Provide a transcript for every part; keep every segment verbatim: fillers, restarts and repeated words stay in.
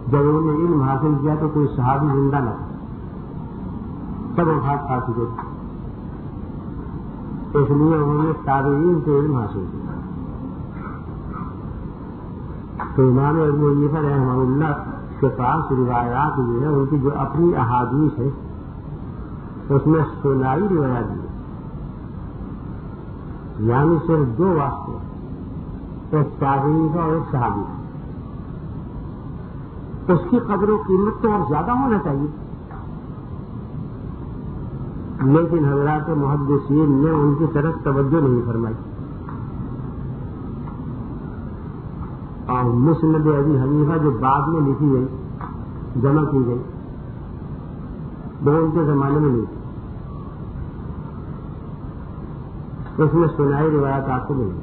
جب انہوں نے علم حاصل کیا تو کوئی صحابی زندہ نہ تھا، سب وفات پا چکے تھے، اس لیے انہوں نے تابعین سے علم حاصل کیا۔ تو امام ابو حنیفہ رحمہ اللہ کے پاس روایات جو ہے ان کی جو اپنی احادیث ہے اس میں سنائی روایات دی، یعنی صرف دو واسطے، ایک تابعین کا اور ایک صحابی کا، اس کی قدر و قیمت تو اور زیادہ ہونا چاہیے، لیکن حضرات محدثین نے ان کی طرف توجہ نہیں فرمائی، اور مسند ابی حنیفہ جو بعد میں لکھی گئی، جمع کی گئی، وہ ان کے زمانے میں نہیں تھی، اس میں سنائی روایت آپ کو ملی،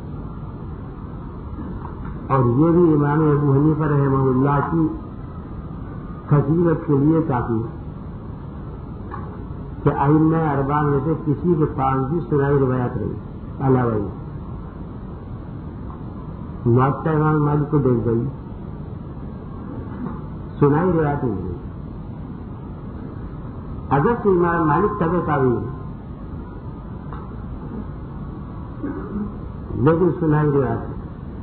اور یہ بھی امام ابو حنیفہ رحمہ اللہ کی فضیلت کے لیے کافی ہے کہ ائمہ اربعہ میں سے کسی کے پاس بھی سنائی روایت رہی علاوہ یہ موطا امام مالک کو دیکھ گئی، سنائی روایت نہیں رہی، اگر تو امام مالک طبع تابعی ہے لیکن سنائی روایت ہے۔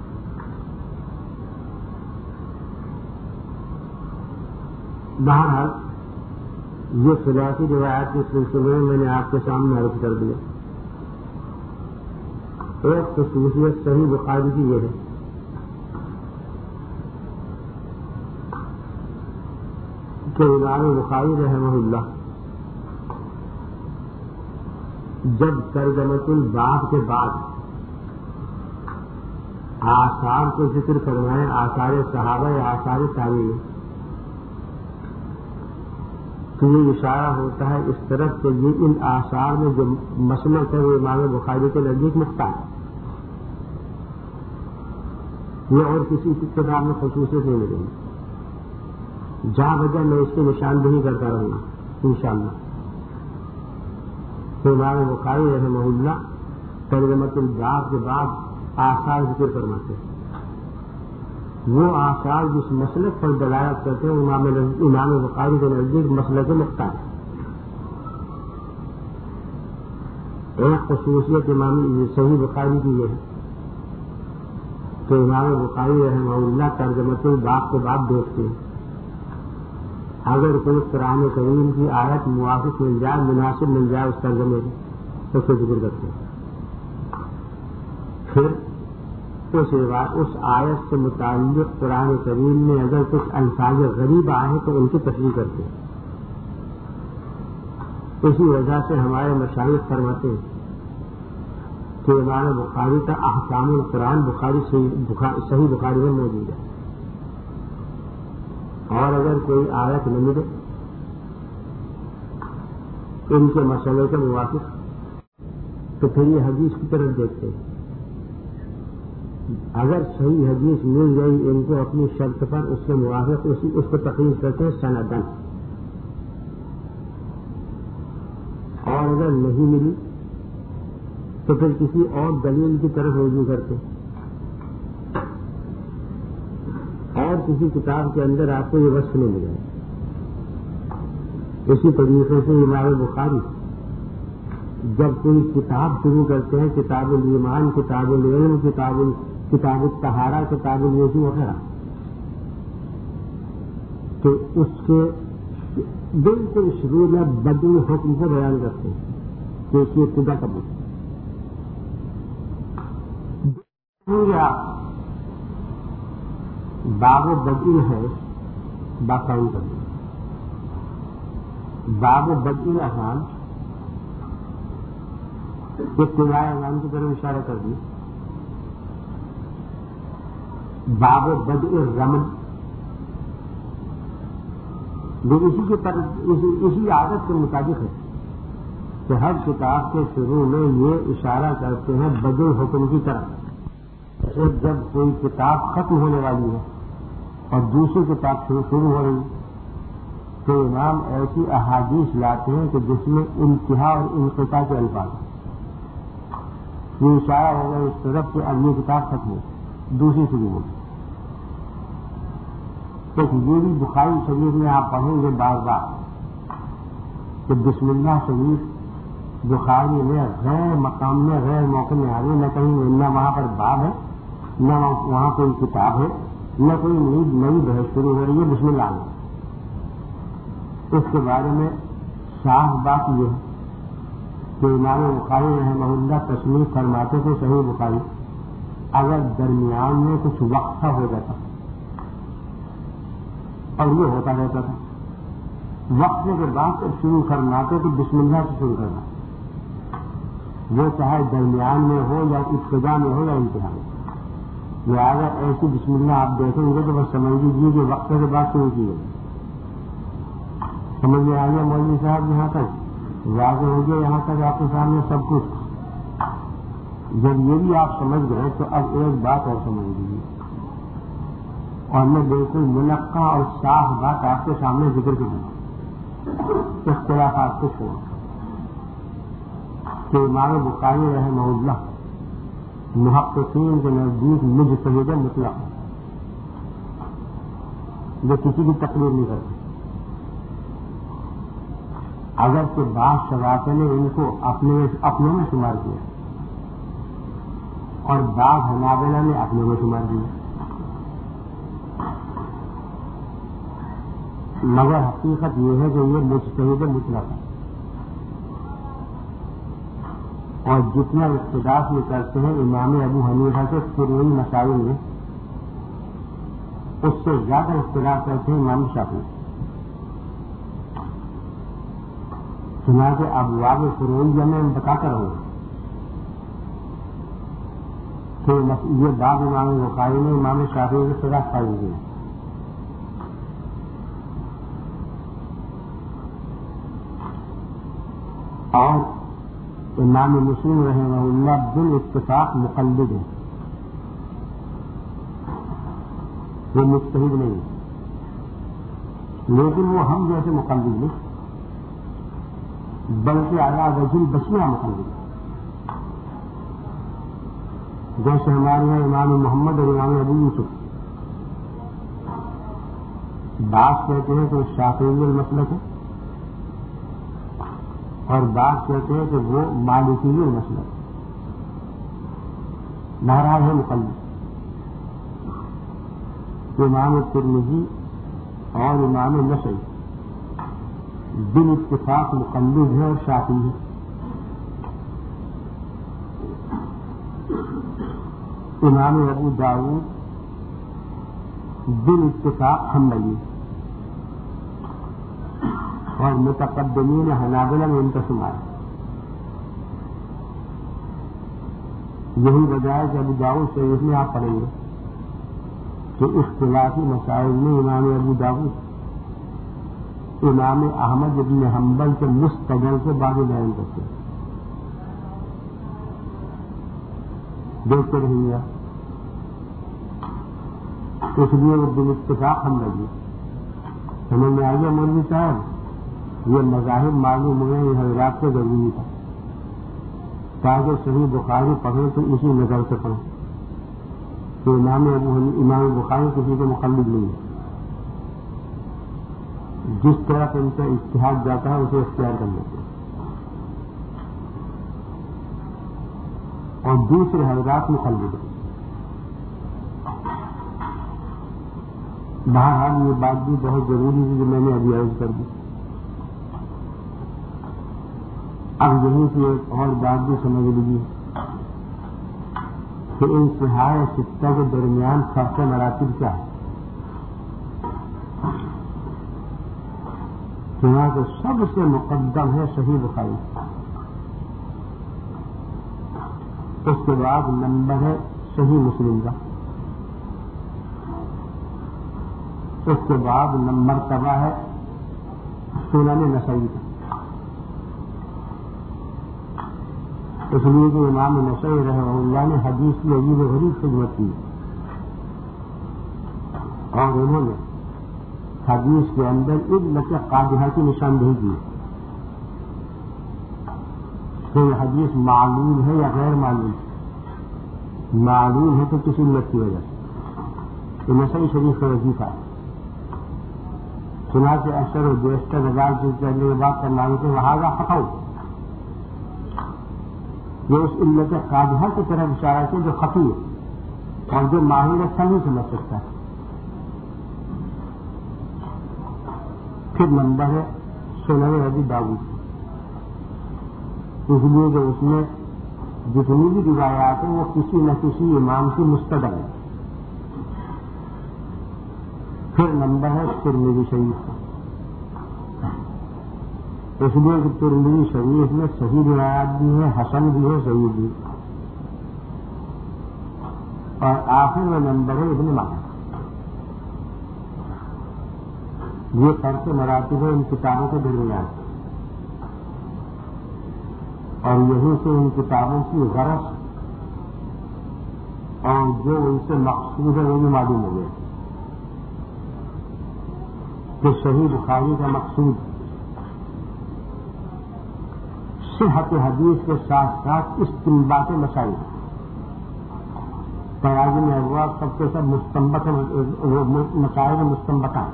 بہرحال یہ ثلاثی روایات کے سلسلے میں میں نے آپ کے سامنے عرض کر دیا۔ ایک خصوصیت صحیح بخاری کی یہ ہے کہ امام بخاری رحمہ اللہ جب ترجمۃ الباب کے بعد آثار کو ذکر فرمائے، آثار صحابہ یا آثار تابعین، تو یہ اشارہ ہوتا ہے اس طرف کہ یہ ان آثار میں جو مسلک ہے وہ امام بخاری کے نزدیک مختار ہے، یہ اور کسی کتاب میں خصوصیت نہیں ملے گی، جہاں بجا میں اس کی نشاندہی کرتا رہوں گا انشاءاللہ۔ تو امام بخاری رحمہ اللہ ترجمۃ الباب کے بعد آثار ذکر فرماتے ہیں، وہ آثار جس مسلک پر دلالت کرتے ہیں امام بخاری کے نزدیک مسلک مختار ہے۔ ایک خصوصیت امام صحیح بخاری کی یہ ہے کہ امام بخاری رحمہ اللہ ترجمۃ الباب کے بعد دیکھتے ہیں اگر کوئی قرآن کریم کی آیت موافق مل جائے، مناسب مل جائے اس ترجمے میں تو اسے ذکر کرتے ہیں، پھر اس اس آیت سے متعلق قرآن کریم میں اگر کچھ الفاظ غریب آئے تو ان کی تشریح کرتے ہیں۔ اسی وجہ سے ہمارے مشائخ فرماتے ہیں کہ امام بخاری کا احکام القرآن بخاری صحیح بخاری میں موجود ہے، اور اگر کوئی آیت نہ ملے ان کے مسئلے کے موافق تو پھر یہ حدیث کی طرف دیکھتے ہیں، اگر صحیح حدیث مل گئی ان کو اپنی شرط پر اس کے موافق اسی اس کو تقریر کرتے ہیں سندن، اور اگر نہیں ملی تو پھر کسی اور دلیل کی طرف رجوع کرتے ہیں، اور کسی کتاب کے اندر آپ کو یہ وصف نہیں ملے گا۔ اسی طریقے سے امام بخاری جب کوئی کتاب شروع کرتے ہیں، کتاب الایمان، کتاب العلم، کتاب کتاب الطہارہ، کتاب الوضو وغیرہ، تو اس کے بالکل شروع میں بدء حکم کو بیان کرتے ہیں کہ اس کی ابتدا کب ہوتی ہے۔ باب بدء ہے باقاعدہ کر دیا، باب بدء احکام ابتداء احکام کی طرف اشارہ کر دیا، باب بدء الرمل جو اسی کے پر اسی, اسی عادت کے مطابق ہے کہ ہر کتاب کے شروع میں یہ اشارہ کرتے ہیں بدء حکم کی طرف، جب کوئی کتاب ختم ہونے والی ہے اور دوسری کتاب شروع ہو رہی تو امام ایسی احادیث لاتے ہیں کہ جس میں انتہا اور انقطاع کے الفاظ ہیں، یہ اشارہ ہوگا اس طرف کہ اب یہ کتاب ختم ہو دوسری شروع ہوگی، ایک یہ بھی بخاری شریف میں آپ پڑھیں گے بار بار کہ بسم اللہ شریف بخاری میں غیر مقام میں غیر موقع میں آ رہی، نہ کہیں نہ وہاں پر باب ہے، نہ وہاں کوئی کتاب ہے، نہ کوئی نئی نئی بحث شروع ہو رہی ہے بسم اللہ میں۔ اس کے بارے میں صاف بات یہ ہے کہ امام بخاری رحمہ اللہ تصنیف فرماتے تھے صحیح بخاری اگر درمیان میں کچھ وقفہ ہو جاتا اور یہ ہوتا رہتا تھا، وقفے کے بعد جب شروع کرنا تو بسم اللہ سے شروع کرنا، وہ چاہے درمیان میں ہو یا ابتدا میں ہو یا انتہا میں۔ لہٰذا ایسی بسم اللہ آپ دیکھیں گے تو بس سمجھ لیجیے کہ وقفے کے بعد شروع کی گئی۔ سمجھ میں آ گیا مولوی صاحب یہاں تک واضح ہو گیا، یہاں تک آپ کے سامنے سب کچھ۔ جب یہ بھی آپ سمجھ گئے تو اب ایک بات اور سمجھ لیجیے، اور میں بالکل منقع اور صاف بات آپ کے سامنے ذکر کروں، اختلافات کو چھوڑ کہ امام بخاری رحمہ اللہ محققین کے نزدیک مجتہد مطلق جو کسی کی تقریر نہیں کرتے، اگر کہ بعض شواطے نے ان کو اپنے اپنے میں شمار کیا اور بعض حنابلہ نے اپنے میں شمار کیا، مگر حقیقت یہ ہے کہ یہ مجتہد مطلق ہے، اور جتنا اقتداس میں کرتے ہیں امام ابو حنیفہ کے فروعی مسائل میں، اس سے زیادہ اختلاف کرتے ہیں امام شافعی۔ چنانچہ ابواب فروعیہ میں ہم بتا کر رہے ہیں کہ یہ باب امام بخاری نے امام شافعی کے خلاف قائم کیا، اور امام مسلم رحمہ اللہ بالاتفاق مقلد ہے، وہ مجتہد نہیں، لیکن وہ ہم جیسے مقلد نہیں بلکہ اعلیٰ وجہ بشیہ مقلد، جیسے ہمارے یہاں امام محمد اور امام ابو یوسف بعض کہتے ہیں کہ شافعی المسلک ہے اور بعض کہتے ہیں کہ وہ مالکی المسلک، بہرحال ہے مقلد۔ امام ترمذی اور امام نسائی بالاتفاق مقلد ہے اور شافعی ہے، امام ابو داؤد بالاتفاق حنبلی اور متقدمین حنابلہ میں ان کا شمار ہے۔ یہی وجہ ہے کہ ابو داؤد شریف میں آپ پڑھیں گے کہ اختلافی مسائل میں امام ابو داؤد امام احمد بن حنبل کے مستدل کے بعد بیان کرتے ہیں، دیکھتے رہیں گے، اس لیے وہ بالاتفاق ہم لگے۔ سمجھ میں آ گیا مولوی صاحب؟ یہ مذاہب معلوم ہوئے یہ حضرات کو ضروری تھا تاکہ صحیح بخاری پڑھیں تو اسی نظر سے پڑھیں کہ امام ابو امام بخاری کسی کے مقلد نہیں ہے، جس طرح سے ان سے اجتہاد جاتا ہے اسے اختیار کر لیتے ہیں، اور دوسرے حضرات مقلد ہیں۔ بہرحال یہ بات بھی بہت ضروری تھی جو میں نے ابھی عرض کر دی۔ اب یہیں سے ایک اور بات بھی سمجھ لیجیے کہ انتہائی ستہ کے درمیان فرق مراتب کیا ہے۔ چنانچہ سب سے مقدم ہے صحیح بخاری، اس کے بعد نمبر ہے صحیح مسلم کا، اس کے بعد نمبر مرتبہ ہے سنن نسائی کا۔ اس لیے کہ امام نسائی رحمہ اللہ نے حدیث کی عجیب و غریب خدمت کی، اور انہوں نے حدیث کے اندر علت قادحہ کی نشاندہی کی کہ یہ حدیث معلوم ہے یا غیر معلوم ہے۔ معلوم ہے تو کسی علت کی وجہ سے، یہ نسائی شریف کا وظیفہ ہے چنانچہ اشر و جیسٹر ہزار چیز کرنے کے بعد کرنا کہ وہاں کا خطا یہ اس علت قادحہ کی طرف اشارہ کیا جو خفی ہے اور جو ماہر اچھا نہیں سمجھ سکتا ہے. پھر نمبر ہے سنن ابی داؤد. اس لیے کہ اس میں جتنی بھی روایات ہیں وہ کسی نہ کسی امام کی مستدل ہے. پھر نمبر ہے ترمذی شریف کا. اس لیے کہ ترمذی شریف میں صحیح روایات بھی ہیں، حسن بھی ہے، صحیح بھی. اور آخر میں نمبر ہے ابن ماجہ. یہ فرق مراتب ہے ان کتابوں کے درمیان، اور یہیں سے ان کتابوں کی غرض اور جو ان سے مقصود ہے وہ بھی معلوم ہو گیا کہ صحیح بخاری کا مقصود صحت حدیث کے ساتھ ساتھ استنباط مسائل. تراجم ابواب سب کے سب مستنبط مسائل مستنبطہ.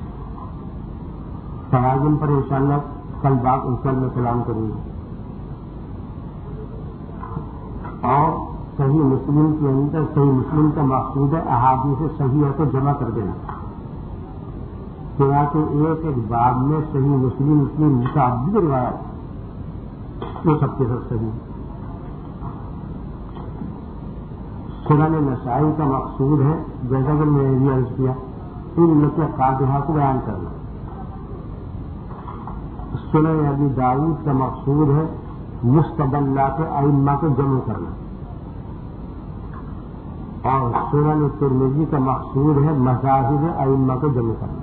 تراجم پر انشاءاللہ کل بات انشاءاللہ کلام کریں گے. اور صحیح مسلم کے اندر صحیح مسلم کا مقصود ہے احادیث صحیح کو جمع کر دینا. چنانچہ ایک ایک باب میں صحیح مسلم کی متعدد روایت وہ سب کے سب صحیح. سنن نسائی کا مقصود ہے جیسا کہ میں نے بھی عرض کیا ان کے قادحہ کو بیان کرنا. سنن ابی داؤد کا مقصود ہے مستدلات ائمہ کو جمع کرنا. اور سنن ترمذی کا مقصود ہے مذاہب ائمہ کو جمع کرنا.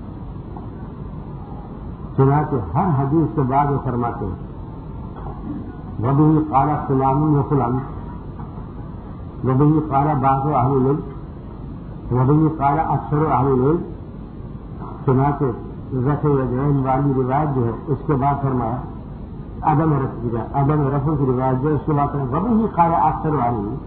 چنانچہ ہر حدیث کے بعد وہ فرماتے ہیں وبہ قال فلان و فلان، وبہ قال بعض اہل العلم، وبہ قال اکثر اہل العلم. چنانچہ رفع یدین والی روایت جو ہے اس کے بعد فرمایا عدم رفع کی روایت، عدم رفع کی روایت جو اس کے بعد فرمایا وبہ قال اکثر اہل العلم.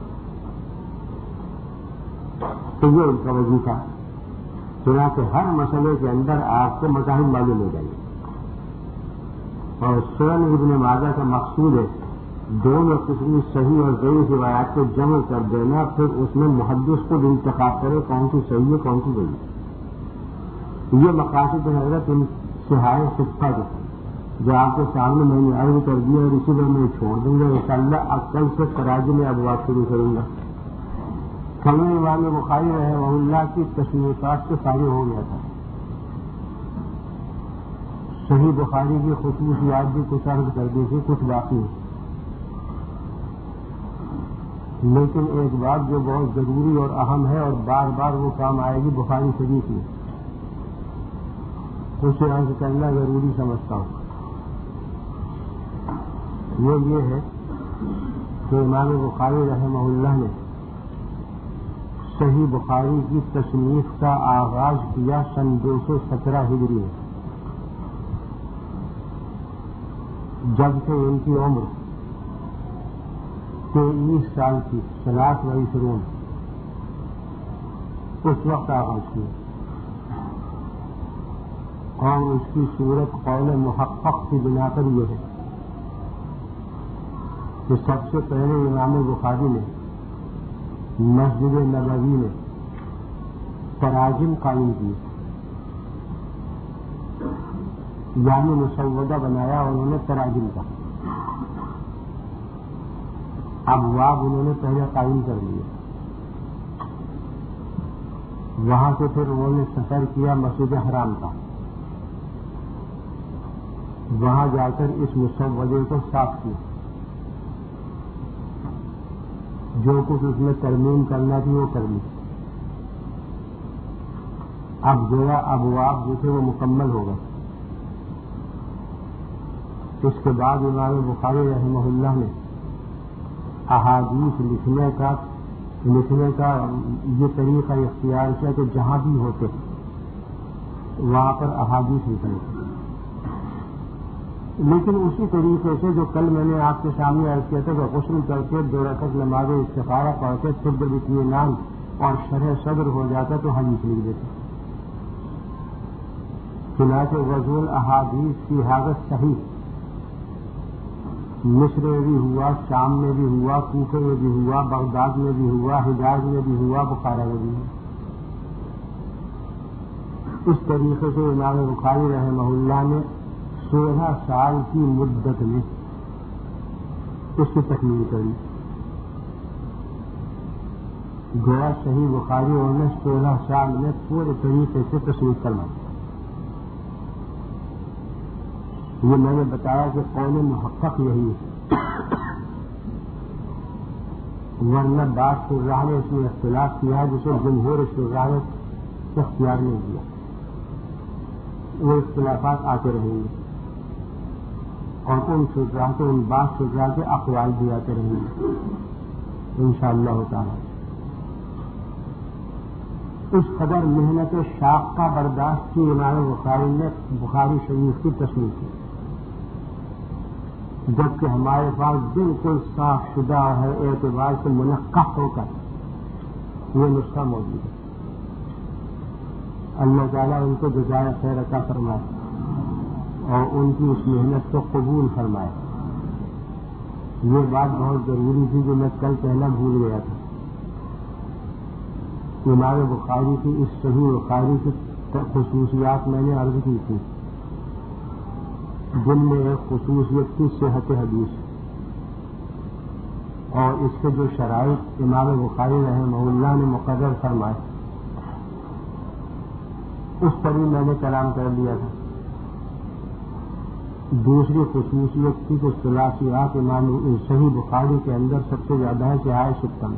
تو یہ ان کا وظیفہ. چنانچہ ہر مسئلے کے اندر آپ کو مذاہب معلوم ہو جائے. اور سنن ابن ماجہ کا مقصود ہے دونوں قسم صحیح اور ضعیف روایات کو جمع کر دینا، پھر اس میں محدث کو انتخاب کرے کون سی صحیح ہے کون سی ضعیف. یہ مقاصد حضرت ان سہائے صفحہ کے جو آپ کے سامنے میں نے عرض کر دیا اور اسی پر میں چھوڑ دوں گا. انشاءاللہ اب کل سے تراجم میں ابواب شروع کروں گا. کل امام بخاری رحمہ اللہ کی تصنیفات سے فارغ ہو گیا تھا. صحیح بخاری کی خصوصیات بھی کچھ عرض کر دی تھی، کچھ باقی ہے. لیکن ایک بات جو بہت ضروری اور اہم ہے اور بار بار وہ کام آئے گی بخاری شریف میں، اسے عرض کرنا ضروری سمجھتا ہوں. وہ یہ ہے کہ امام بخاری رحمہ اللہ نے صحیح بخاری کی تصنیف کا آغاز کیا سن دو سو سترہ ہجری میں، جبکہ ان کی عمر تیئیس سال کی، ثلاث و عشرون اس وقت آغاز کیا. اور اس کی صورت قول محقق کی بنا پر یہ ہے کہ سب سے پہلے امام بخاری نے مسجد نبوی میں تراجم قائم کی، یعنی مسودہ بنایا انہوں نے تراجم کا. ابواب انہوں نے پہلے قائم کر لیے. وہاں سے پھر انہوں نے سفر کیا مسجد حرام کا. وہاں جا کر اس مسودے کو صاف کیا، جو کچھ اس میں ترمیم کرنا تھی وہ کر لی. اب جو ابواب جو تھے وہ مکمل ہو گئے. اس کے بعد امام بخاری رحمہ اللہ نے احادیث لکھنے کا لکھنے کا یہ طریقہ اختیار کیا کہ جہاں بھی ہوتے وہاں پر احادیث لکھنے. لیکن اسی طریقے سے جو کل میں نے آپ کے سامنے عرض کیا تھا کہ غسل کر کے دو رکعت نماز استخارہ پڑھ کے پھر جب اطمینان اور شرح صدر ہو جاتا تو حدیث لکھ دیتے. چنانچہ وضع احادیث کی حاجت صحیح مصر میں بھی ہوا، شام میں بھی ہوا، کوفے میں بھی ہوا، بغداد میں بھی ہوا، حجاز میں بھی ہوا، بخارا میں بھی ہوا۔ اس طریقے سے امام بخاری رحمہ اللہ نے سولہ سال کی مدت میں اس کی تکمیل کری۔ گویا صحیح بخاری اور نے سولہ سال میں پورے طریقے سے تصنیف کروائی۔ یہ میں نے بتایا کہ قول محقق یہی ہے، ورنہ بعض شراح نے اس میں اختلاف کیا ہے جسے جمہور شراح نے اختیار نہیں کیا۔ وہ اختلافات آتے رہیں گے اور ان شراح کے ان بعض شراح کے اقوال بھی آتے رہیں گے انشاءاللہ تعالی۔ اس قدر محنت شاق کا برداشت کی امام بخاری نے بخاری شریف کی تصنیف کی، جبکہ ہمارے پاس بالکل صاف شدہ ہے اعتبار سے منقح ہو کر یہ نسخہ موجود ہے۔ اللہ تعالیٰ ان کو جزائے خیر عطا فرمائے اور ان کی اس محنت کو قبول فرمائے۔ یہ بات بہت ضروری تھی جو میں کل کہنا بھول گیا تھا۔ امام بخاری کی اس صحیح بخاری کی خصوصیات میں نے عرض کی تھی، جن میں ایک خصوصیت کی صحت حدیث اور اس کے جو شرائط امام بخاری رحمہ اللہ نے مقرر فرمائے اس پر بھی میں نے کلام کر لیا تھا۔ دوسری خصوصیت کی جو ثلاثیات امام صحیح بخاری کے اندر سب سے زیادہ ہے کہ آئے ستم،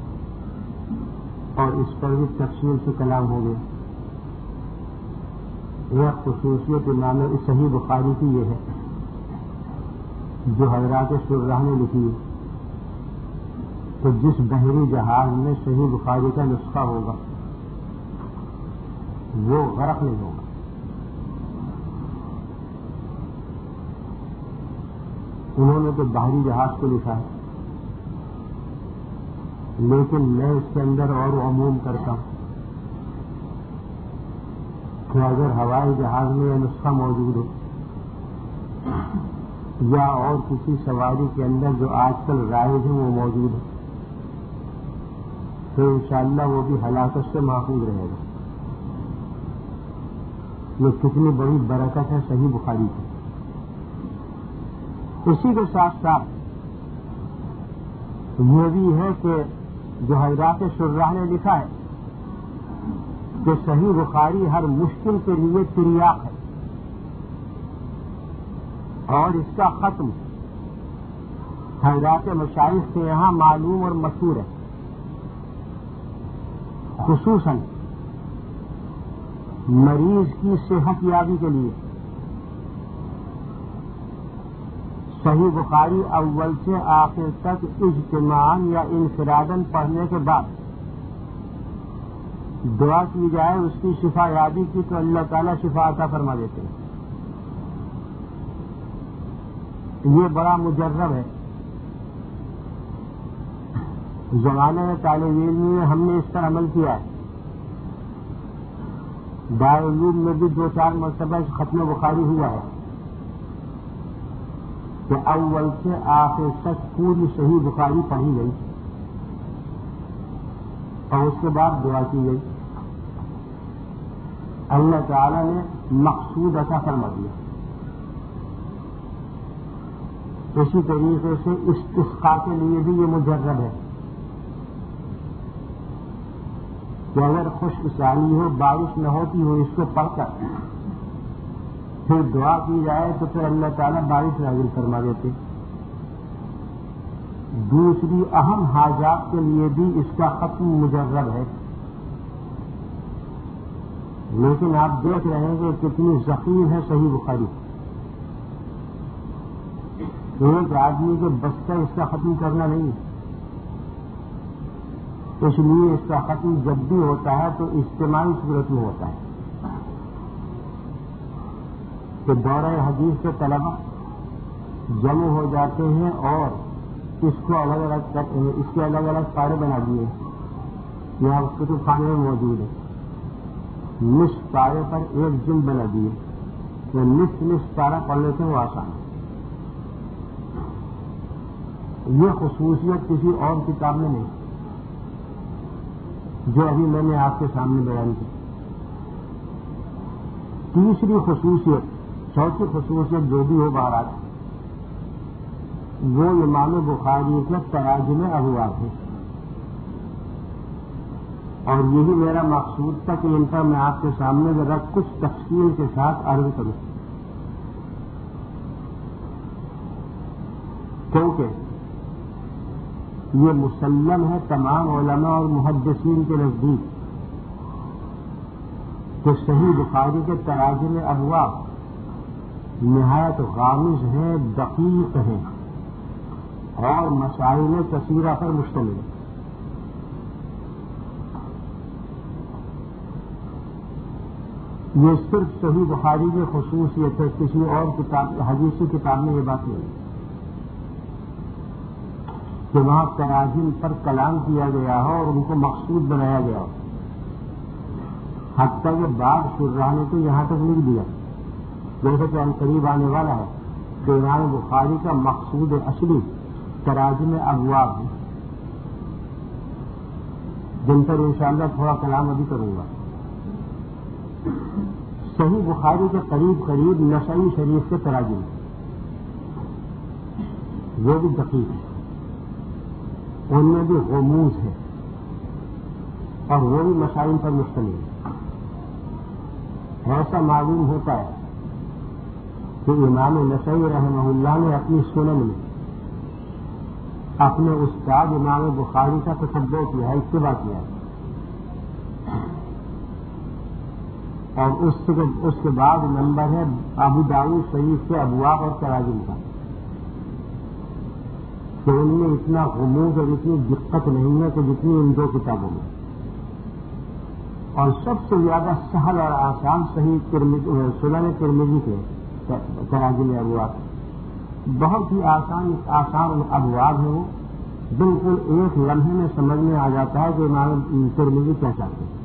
اور اس پر بھی تفصیل سے کلام ہو گیا۔ یہ خصوصیت امام صحیح بخاری کی یہ ہے جو حضرات شراح نے لکھی ہے کہ جس بحری جہاز میں صحیح بخاری کا نسخہ ہوگا وہ غرق نہیں ہوگا۔ انہوں نے تو بحری جہاز کو لکھا ہے، لیکن میں اس کے اندر اور عموم کرتا ہوں کہ اگر ہوائی جہاز میں یہ نسخہ موجود ہو یا اور کسی سواری کے اندر جو آج کل رائج ہے وہ موجود ہے تو انشاءاللہ وہ بھی ہلاکت سے محفوظ رہے گا۔ یہ کتنی بڑی برکت ہے صحیح بخاری کی۔ اسی کے ساتھ ساتھ یہ بھی ہے کہ جو حضرات شراح نے لکھا ہے کہ صحیح بخاری ہر مشکل کے لیے تریاق ہے اور اس کا ختم حضرات مشائخ کے یہاں معلوم اور مشہور ہے، خصوصاً مریض کی صحت یابی کے لیے صحیح بخاری اول سے آخر تک اجتماعاً یا انفراداً پڑھنے کے بعد دعا کی جائے اس کی شفا یابی کی تو اللہ تعالیٰ شفا عطا فرما دیتے ہیں۔ یہ بڑا مجرب ہے۔ زمانے میں طالب علم میں ہم نے اس پر عمل کیا ہے۔ دارالعلوم میں بھی دو چار مرتبہ ختم بخاری ہوا ہے کہ اول سے آخر تک پوری صحیح بخاری پڑھی گئی اور اس کے بعد دعا کی گئی، اللہ تعالیٰ نے مقصود عطا فرما دیا۔ اسی طریقے سے استسقاء کے لیے بھی یہ مجرب ہے کہ اگر خشک سالی ہو، بارش نہ ہوتی ہو، اس کو پڑھ کر پھر دعا کی جائے تو پھر اللہ تعالیٰ بارش نازل فرما دیتے۔ دوسری اہم حاجات کے لیے بھی اس کا ختم مجرب ہے، لیکن آپ دیکھ رہے ہیں کہ کتنی ذخیر ہے صحیح بخاری۔ ایک آدمی کے بس کا اس کا ختم کرنا نہیں ہے، اس لیے اس کا ختم جب بھی ہوتا ہے تو اجتماعی صورت میں ہوتا ہے کہ دورہ حدیث کے طلبہ جمع ہو جاتے ہیں اور اس کو الگ الگ اس کے الگ الگ پارے بنا دیے، یہاں کتب خانے میں موجود ہے۔ نصف پارے پر ایک جلد بنا دیے یا نصف نصف پارا پڑھ لیتے ہیں وہ آسان ہے. یہ خصوصیت کسی اور کتاب میں نہیں جو ابھی میں نے آپ کے سامنے بیان کی. تیسری خصوصیت، چوتھی خصوصیت جو بھی ہو بہرحال، وہ امام بخاری کے تراجم ابواب ہے. اور یہی میرا مقصود تھا کہ ان کا میں آپ کے سامنے ذرا کچھ تفصیل کے ساتھ عرض کروں، کیونکہ یہ مسلم ہے تمام علماء اور محدثین کے نزدیک کہ صحیح بخاری کے تراجم ابواب نہایت غامض ہیں، دقیق ہیں اور مسائل کثیرہ پر مشتمل ہے. یہ صرف صحیح بخاری کی خصوصیت ہے، کسی اور کتاب حدیثی کتاب میں یہ بات نہیں ہے کہ وہاں تراجم پر کلام کیا گیا ہو اور ان کو مقصود بنایا گیا ہو. حتیٰ کہ بعض شراح نے تو یہاں تک لکھ دیا، جیسے کہ ہم قریب آنے والا ہے کہ امام بخاری کا مقصود اصلی تراجم ابواب ہے، جن پر انشاءاللہ تھوڑا کلام ابھی کروں گا. صحیح بخاری کے قریب قریب نسائی شریف کے تراجم وہ بھی دقیق ہے، ان میں بھی غموض ہے اور وہ بھی مسائل پر مشتمل ہے. ایسا معلوم ہوتا ہے کہ امام نسائی رحمہ اللہ نے اپنی سنن میں اپنے استاد امام بخاری کا تتبع کیا ہے، اتباع کیا ہے، اور اس کے اس کے بعد نمبر ہے ابو داؤد شریف کے ابواب اور تراجم کا، کہ ان میں اتنا غموض اور اتنی دقت نہیں ہے کہ جتنی ان دو کتابوں میں. اور سب سے زیادہ سہل اور آسان صحیح سنن ترمذی کے تراجم ابواب، بہت ہی آسان آسان ابواب ہیں، وہ بالکل ایک لمحے میں سمجھ میں آ جاتا ہے کہ امام ترمذی کیا چاہتے ہیں.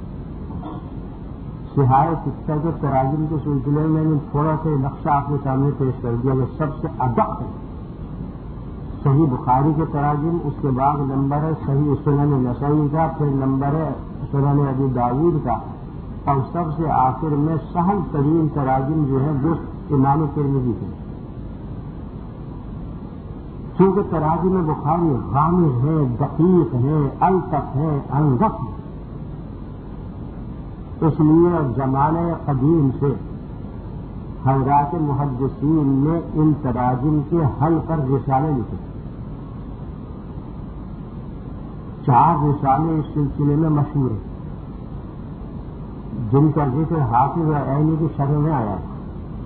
سہائے سکتا کے تراجم کے سلسلے میں نے تھوڑا سا نقشہ آپ کے سامنے پیش کر دیا کہ سب سے ادق ہے صحیح بخاری کے تراجم، اس کے بعد نمبر ہے صحیح سنن نسائی کا، پھر نمبر ہے سنن ابی داؤد کا، اور سب سے آخر میں سہل ترین تراجم جو ہے وہ امام ترمذی کے. کیونکہ تراجم بخاری غامض ہیں، دقیق ہیں، الطف ہیں، انگف ہیں، اس لیے زمانے قدیم سے حضرات محدثین نے ان تراجم کے حل پر رسالے لکھے. چار رسالے اس سلسلے میں مشہور ہیں جن کا ذکر حافظ عینی کی شرح میں آیا ہے.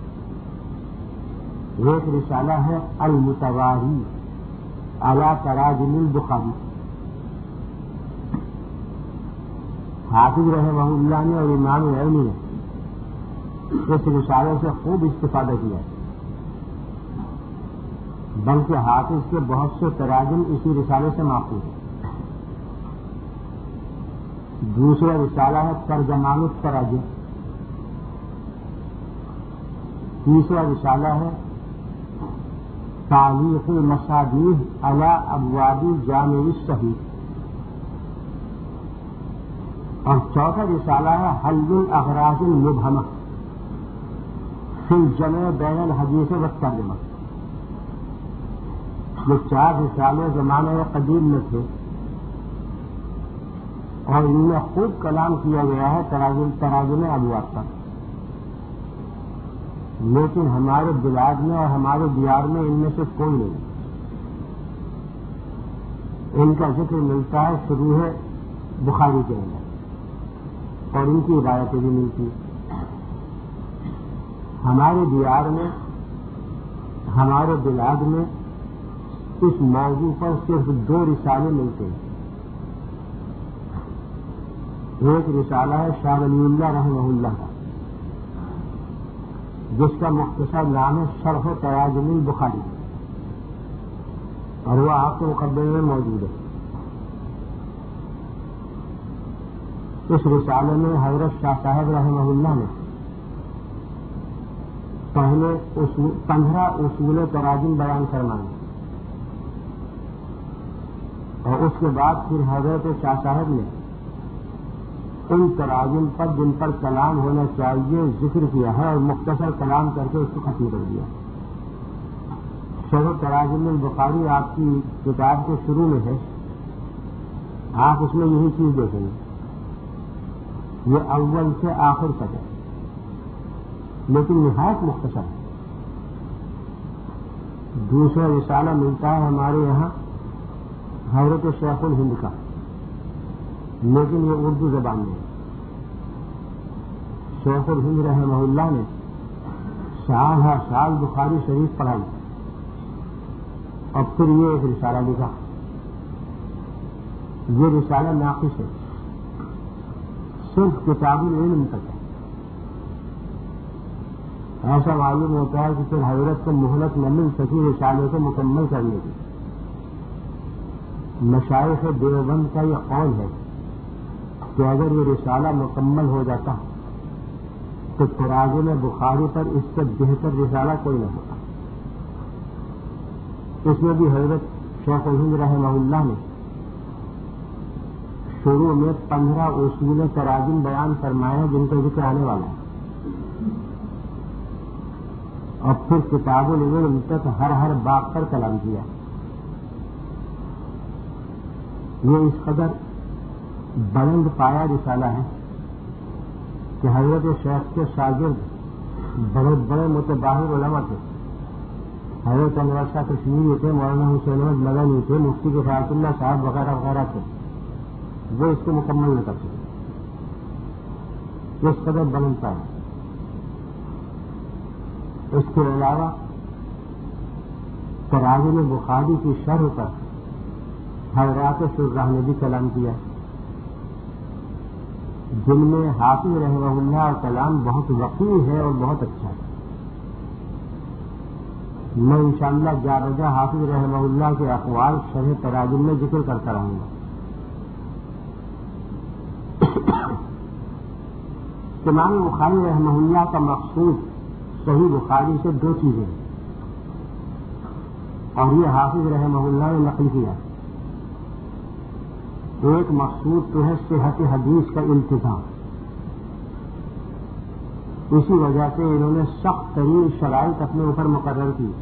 ایک رسالہ ہے المتواری علی تراجم البخاری، حافظ رحمہ اللہ نے اور امام عینی نے اس رسالے سے خوب استفادہ کیا ہے، بلکہ حافظ کے بہت سے تراجم اسی رسالے سے ماخوذ ہیں. دوسرا رسالہ ہے ترجمان التراجم. تیسرا رسالہ ہے تعلیق المصابیح علی ابواب جامع الصحیح. اور چوتھا رسالہ ہے حل الاغراض المبہمہ فی الجمع بین الحدیث والترجمہ. یہ چار رسالے زمانہ قدیم میں تھے اور ان میں خوب کلام کیا گیا ہے تراجم تراجم ابواب پر، لیکن ہمارے بلاد میں اور ہمارے دیار میں ان میں سے کوئی نہیں. ان کا ذکر ملتا ہے شروع ہے بخاری کے اندر اور ان کی روایتیں بھی ملتی. ہمارے دیار میں ہمارے بلاد میں اس موضوع پر صرف دو رسالے ملتے ہیں. ایک رسالہ ہے شاہ ولی اللہ رحمہ اللہ کا جس کا مختصر نام ہے شرح تراجم البخاری، اور وہ آپ کے مقدمے میں موجود ہے. اس رسالے میں حضرت شاہ صاحب رحمہ اللہ نے پہلے پندرہ اصول تراجم بیان فرمائے اور اس کے بعد پھر حضرت شاہ صاحب نے ان تراجم پر جن پر کلام ہونا چاہیے ذکر کیا ہے اور مختصر کلام کر کے اس کو ختم کر دیا. شرح تراجم البخاری آپ کی کتاب کے شروع میں ہے، آپ اس میں یہی چیز دیکھیں گے. یہ اول سے آخر تک ہے لیکن نہایت مختصر ہے. دوسرا رسالہ ملتا ہے ہمارے یہاں حضرت شیخ الہند کا، لیکن یہ اردو زبان میں ہے. شیخ الہند رحمہ اللہ نے سال ہر سال بخاری شریف پڑھائی اور پھر یہ ایک رسالہ لکھا. یہ رسالہ ناقص ہے، صرف کتاب العلم تک ہے. ایسا معلوم ہوتا ہے کہ پھر حضرت کو مہلت نہ مل سکی رسالے کو مکمل کرنے کی. مشائخ دیوبند کا یہ قول ہے کہ اگر یہ رسالہ مکمل ہو جاتا تو تراجم بخاری پر اس سے بہتر رسالہ کوئی نہ ہوتا. اس میں بھی حضرت شیخ الہند رحمہ اللہ نے شروع میں پندرہ اصول تراجم بیان فرمائے ہیں جن کا ذکر آنے والا ہے، اور پھر کتاب العلم تک ہر ہر باب پر کلام کیا. یہ اس قدر بلند پایا رسالہ ہے کہ حضرت شیخ کے شاگرد بڑے بڑے متباہر علماء تھے. حضرت انور شاہ کشمیری تھے، مولانا حسین احمد مدنی تھے، مفتی کفایت اللہ صاحب وغیرہ وغیرہ تھے. وہ اس کو مکمل نہ کر سکے. اس قدر بلند پایا. اس کے علاوہ تراجم بخاری کی شرح پر حضرات شراح نے بھی کلام کیا جن میں حافظ رحمہ اللہ کا کلام بہت وقوع ہے اور بہت اچھا ہے. میں انشاءاللہ جا بجا حافظ رحمہ اللہ کے اقوال شرح تراجم میں ذکر کرتا رہوں گا. امام بخاری رحمہ اللہ کا مقصود صحیح بخاری سے دو چیزیں ہیں اور یہ حافظ رحمہ اللہ نے نقل کیا. ایک مقصود تو ہے صحت حدیث کا التزام، اسی وجہ سے انہوں نے سخت ترین شرائط اپنے اوپر مقرر کی.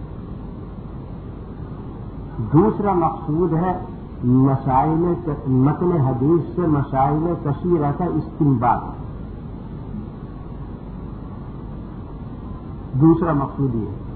دوسرا مقصود ہے مسائل متن حدیث سے مسائل کثیرہ کا استنباط. دوسرا مقصود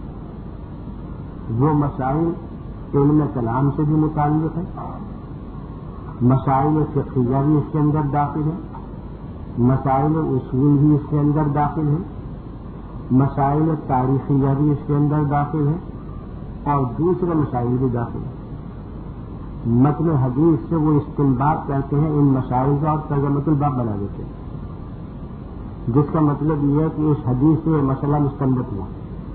یہ وہ مسائل علم کلام سے بھی متعلق ہے، مسائل فقہیہ بھی اس کے اندر داخل ہے، مسائل اصول بھی اس کے اندر داخل ہے، مسائل تاریخیہ بھی اس کے اندر داخل ہے اور دوسرے مسائل بھی داخل ہیں. متن حدیث سے وہ استنباط کرتے ہیں ان مسائل کا اور ترجمۃ الباب بنا دیتے ہیں، جس کا مطلب یہ ہے کہ اس حدیث سے یہ مسئلہ مستنبط ہوا.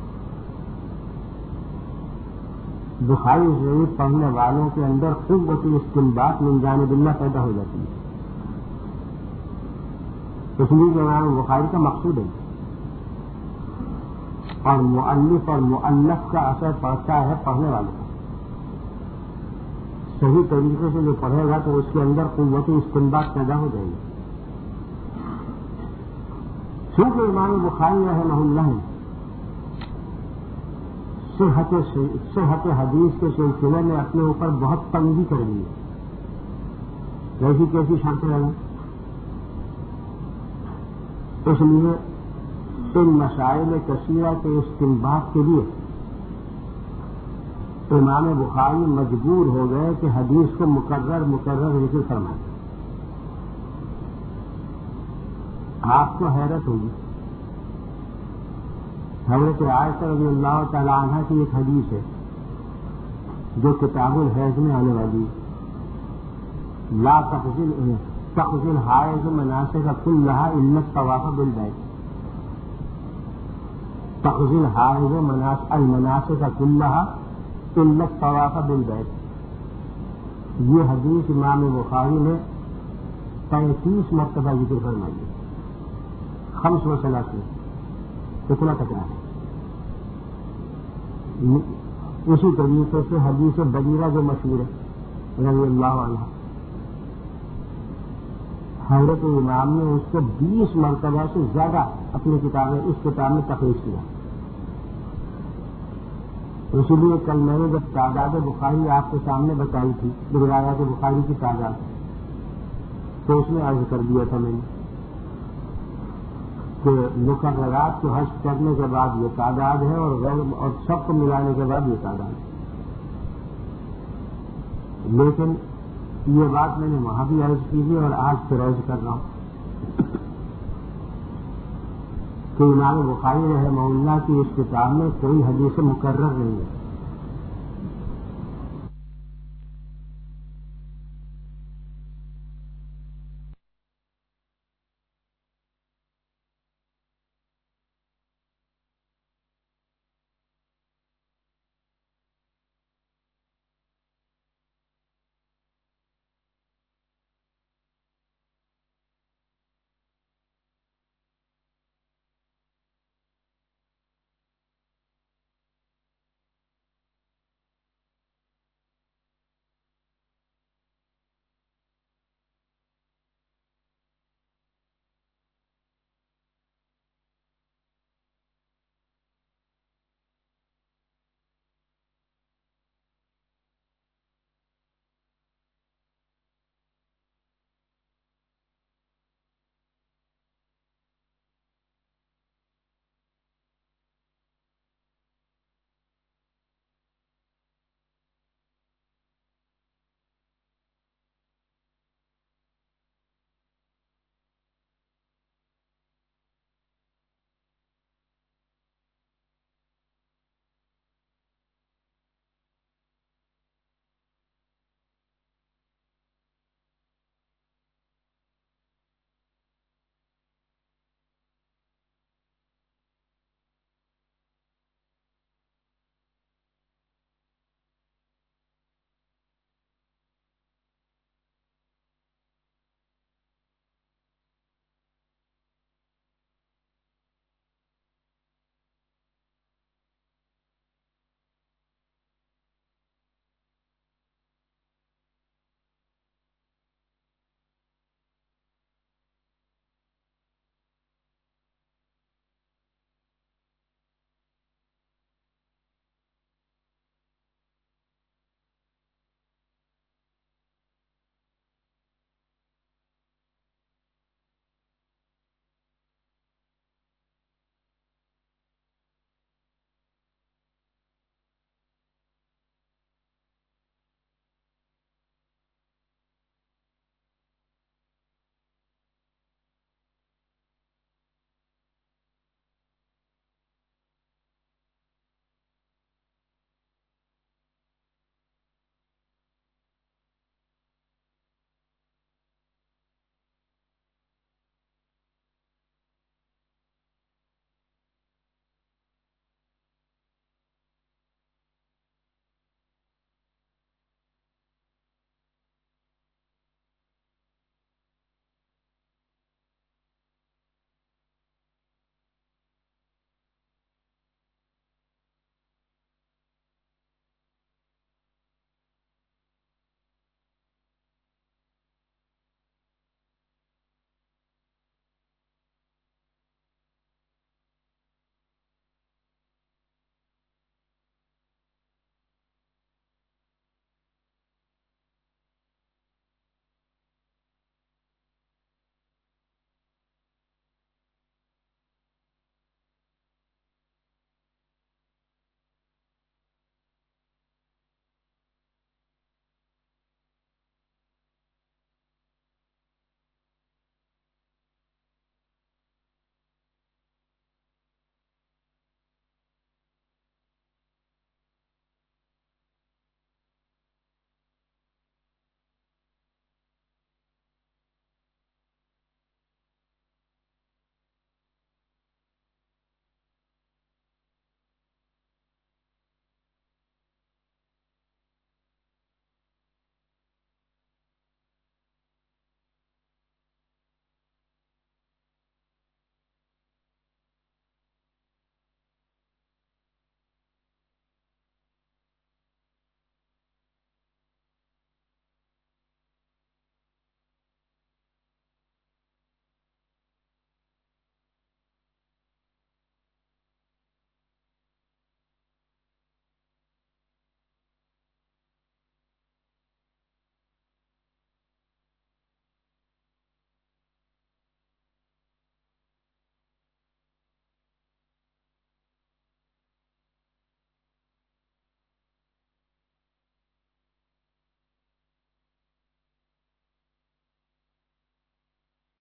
بخاری شریف پڑھنے والوں کے اندر قوت استنباط من جانب اللہ پیدا ہو جاتی ہے. اس لیے کہ امام بخاری کا مقصود ہے اور مؤلف اور مؤلف کا اثر پڑتا ہے پڑھنے والوں کو. صحیح طریقے سے جو پڑھے گا تو اس کے اندر قوت استنباط پیدا ہو جائے گی. کیونکہ امام بخاری رحمہ اللہ نے صحت صحت حدیث کے سلسلے میں اپنے اوپر بہت تنگی کر لی ہے. کیسی کیسی شرطیں ہیں. اس لیے ان مسائل کثیرہ کے استنباط کے لیے امام بخاری مجبور ہو گئے کہ حدیث کو مقرر مقرر ذکر فرمائیں. آپ کو حیرت ہوگی، حضرت عائشہ رضی اللہ تعالی عنہ کی ایک حدیث ہے جو کتاب الحیض میں آنے والی ہے. لا تخزن تخزن حائض مناسک کلھا الا الطواف بالبیت. تخزن حائض المناسک کلھا الا الطواف بالبیت. یہ حدیث امام بخاری نے پینتیس مرتبہ ذکر فرمائیے، خمس و ثلاثین، کتنا ٹکرا ہے؟ اسی طریقے سے حدیث بریرہ جو مشہور ہے رضی اللہ عنہ، حضرت امام نے اس کو بیس مرتبہ سے زیادہ اپنی کتاب میں اس کتاب میں تخریج کیا. اسی لیے کل میں نے جب تعداد بخاری آپ کے سامنے بتائی تھی، روایات بخاری کی تعداد، تو اس میں عرض کر دیا تھا میں نے کہ مقررات کو حذف کرنے کے بعد یہ تعداد ہے اور غیر اور سب کو ملانے کے بعد یہ تعداد ہے. لیکن یہ بات میں نے وہاں بھی عرض کی تھی اور آج پھر عرض کر رہا ہوں کہ امام بخاری رحمہ اللہ کی اس کتاب میں کوئی حدیث مقرر نہیں ہے.